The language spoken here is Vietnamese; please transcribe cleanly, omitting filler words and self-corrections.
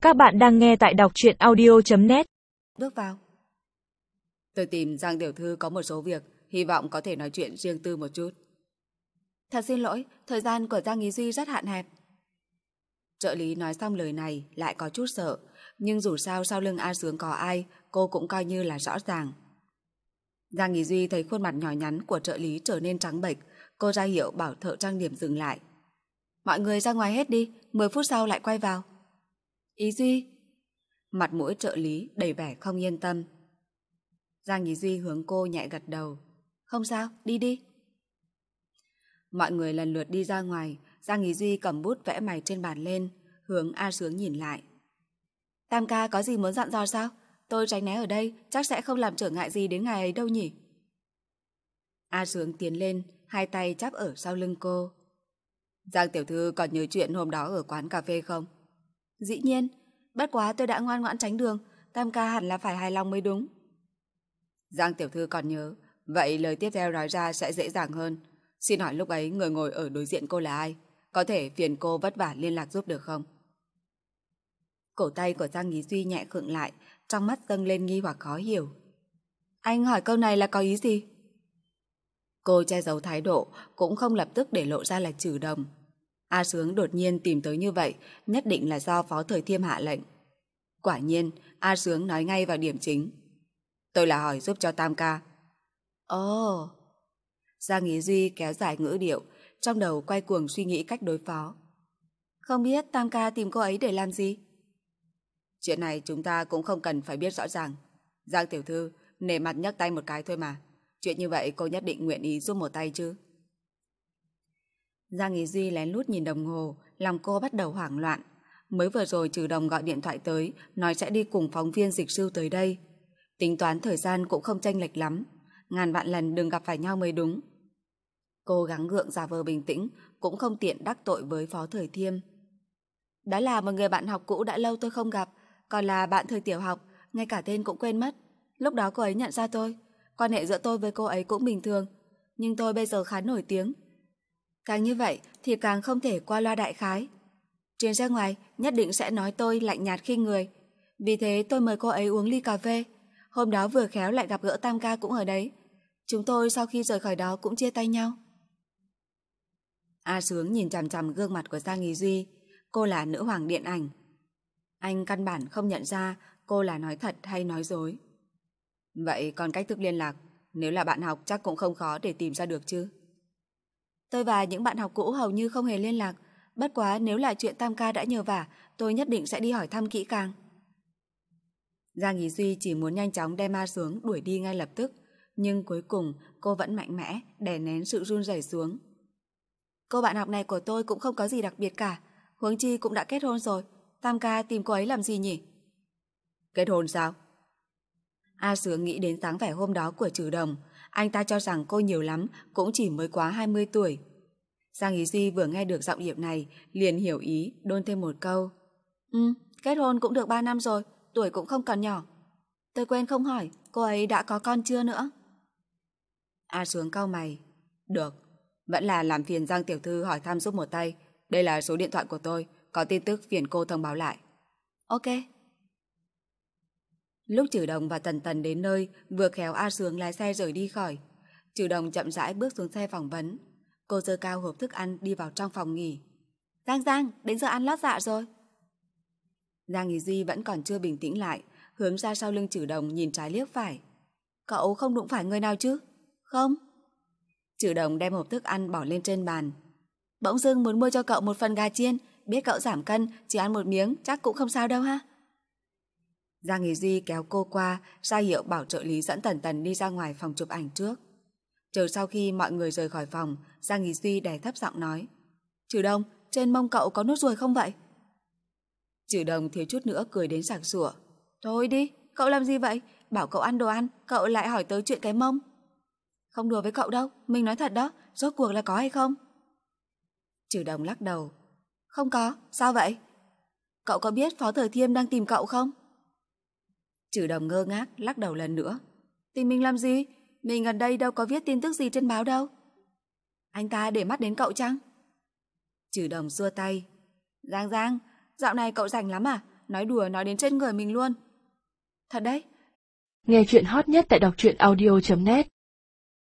Các bạn đang nghe tại đọc truyện audio.net. Bước vào. Tôi tìm Giang tiểu thư có một số việc, hy vọng có thể nói chuyện riêng tư một chút. Thật xin lỗi, thời gian của Giang Ý Duy rất hạn hẹp. Trợ lý nói xong lời này lại có chút sợ, nhưng dù sao sau lưng A Sướng có ai, cô cũng coi như là rõ ràng. Giang Ý Duy thấy khuôn mặt nhỏ nhắn của trợ lý trở nên trắng bệch, cô ra hiệu bảo thợ trang điểm dừng lại. Mọi người ra ngoài hết đi, 10 phút sau lại quay vào. Ý Duy. Mặt mũi trợ lý đầy vẻ không yên tâm. Giang Ý Duy hướng cô nhẹ gật đầu. Không sao, đi đi. Mọi người lần lượt đi ra ngoài, Giang Ý Duy cầm bút vẽ mày trên bàn lên, hướng A Sướng nhìn lại. Tam ca có gì muốn dặn dò sao? Tôi tránh né ở đây, chắc sẽ không làm trở ngại gì đến ngày ấy đâu nhỉ? A Sướng tiến lên, hai tay chắp ở sau lưng cô. Giang tiểu thư còn nhớ chuyện hôm đó ở quán cà phê không? Dĩ nhiên, bất quá tôi đã ngoan ngoãn tránh đường, Tam ca hẳn là phải hài lòng mới đúng. Giang tiểu thư còn nhớ, vậy lời tiếp theo nói ra sẽ dễ dàng hơn. Xin hỏi lúc ấy người ngồi ở đối diện cô là ai? Có thể phiền cô vất vả liên lạc giúp được không? Cổ tay của Giang Ý Duy nhẹ khựng lại, trong mắt dâng lên nghi hoặc khó hiểu. Anh hỏi câu này là có ý gì? Cô che giấu thái độ, cũng không lập tức để lộ ra là Trừ Đồng. A Sướng đột nhiên tìm tới như vậy, nhất định là do Phó Thời Thiêm hạ lệnh. Quả nhiên, A Sướng nói ngay vào điểm chính. Tôi là hỏi giúp cho Tam ca. Ồ. Giang Ý Duy kéo dài ngữ điệu, trong đầu quay cuồng suy nghĩ cách đối phó. Không biết Tam ca tìm cô ấy để làm gì? Chuyện này chúng ta cũng không cần phải biết rõ ràng. Giang tiểu thư, nể mặt nhấc tay một cái thôi mà. Chuyện như vậy cô nhất định nguyện ý giúp một tay chứ? Giang Ý Duy lén lút nhìn đồng hồ, lòng cô bắt đầu hoảng loạn. Mới vừa rồi Trừ Đồng gọi điện thoại tới, nói sẽ đi cùng phóng viên Dịch Sưu tới đây. Tính toán thời gian cũng không chênh lệch lắm, ngàn vạn lần đừng gặp phải nhau mới đúng. Cô gắng gượng giả vờ bình tĩnh, cũng không tiện đắc tội với Phó Thời Thiêm. Đó là một người bạn học cũ đã lâu tôi không gặp, còn là bạn thời tiểu học, ngay cả tên cũng quên mất. Lúc đó cô ấy nhận ra tôi, quan hệ giữa tôi với cô ấy cũng bình thường, nhưng tôi bây giờ khá nổi tiếng. Càng như vậy thì càng không thể qua loa đại khái. Truyền ra ngoài nhất định sẽ nói tôi lạnh nhạt khinh người. Vì thế tôi mời cô ấy uống ly cà phê. Hôm đó vừa khéo lại gặp gỡ Tam ca cũng ở đấy. Chúng tôi sau khi rời khỏi đó cũng chia tay nhau. A Sướng nhìn chằm chằm gương mặt của Giang Ý Duy. Cô là nữ hoàng điện ảnh. Anh căn bản không nhận ra cô là nói thật hay nói dối. Vậy còn cách thức liên lạc, nếu là bạn học chắc cũng không khó để tìm ra được chứ? Tôi và những bạn học cũ hầu như không hề liên lạc. Bất quá nếu là chuyện Tam ca đã nhờ vả, tôi nhất định sẽ đi hỏi thăm kỹ càng. Giang Ý Duy chỉ muốn nhanh chóng đem A Sướng đuổi đi ngay lập tức, nhưng cuối cùng cô vẫn mạnh mẽ đè nén sự run rẩy xuống. Cô bạn học này của tôi cũng không có gì đặc biệt cả, huống chi cũng đã kết hôn rồi. Tam ca tìm cô ấy làm gì nhỉ? Kết hôn sao? A Sướng nghĩ đến dáng vẻ hôm đó của Trừ Đồng, anh ta cho rằng cô nhiều lắm cũng chỉ mới quá 20 tuổi. Giang Ý Duy vừa nghe được giọng điệu này liền hiểu ý, đôn thêm một câu. Kết hôn cũng được 3 năm rồi, tuổi cũng không còn nhỏ. Tôi quên không hỏi, cô ấy đã có con chưa nữa? A Sướng cau mày. Được, vẫn là làm phiền Giang tiểu thư hỏi thăm giúp một tay. Đây là số điện thoại của tôi, có tin tức phiền cô thông báo lại. Ok. Lúc Trừ Đồng và Tần Tần đến nơi, vừa khéo A Sướng lái xe rời đi khỏi. Trừ Đồng chậm rãi bước xuống xe phỏng vấn. Cô giơ cao hộp thức ăn đi vào trong phòng nghỉ. Giang, đến giờ ăn lót dạ rồi. Giang Ý Duy vẫn còn chưa bình tĩnh lại, hướng ra sau lưng Trừ Đồng nhìn trái liếc phải. Cậu không đụng phải người nào chứ? Không. Trừ Đồng đem hộp thức ăn bỏ lên trên bàn. Bỗng dưng muốn mua cho cậu một phần gà chiên, biết cậu giảm cân, chỉ ăn một miếng chắc cũng không sao đâu ha. Giang Ý Duy kéo cô qua, ra hiệu bảo trợ lý dẫn Tần Tần đi ra ngoài phòng chụp ảnh trước. Chờ sau khi mọi người rời khỏi phòng, Giang Ý Duy đè thấp giọng nói. Trừ Đồng, trên mông cậu có nốt ruồi không vậy? Trừ Đồng thiếu chút nữa cười đến sặc sụa. Thôi đi, cậu làm gì vậy? Bảo cậu ăn đồ ăn, cậu lại hỏi tới chuyện cái mông. Không đùa với cậu đâu, mình nói thật đó, rốt cuộc là có hay không? Trừ Đồng lắc đầu. Không có, sao vậy? Cậu có biết Phó Thời Thiêm đang tìm cậu không? Trừ Đồng ngơ ngác lắc đầu lần nữa. Tìm mình làm gì? Mình gần đây đâu có viết tin tức gì trên báo đâu. Anh ta để mắt đến cậu chăng? Trừ Đồng xua tay. Giang, dạo này cậu rảnh lắm à? nói đùa nói đến trên người mình luôn. Thật đấy. Nghe chuyện hot nhất tại đọc truyện audio.net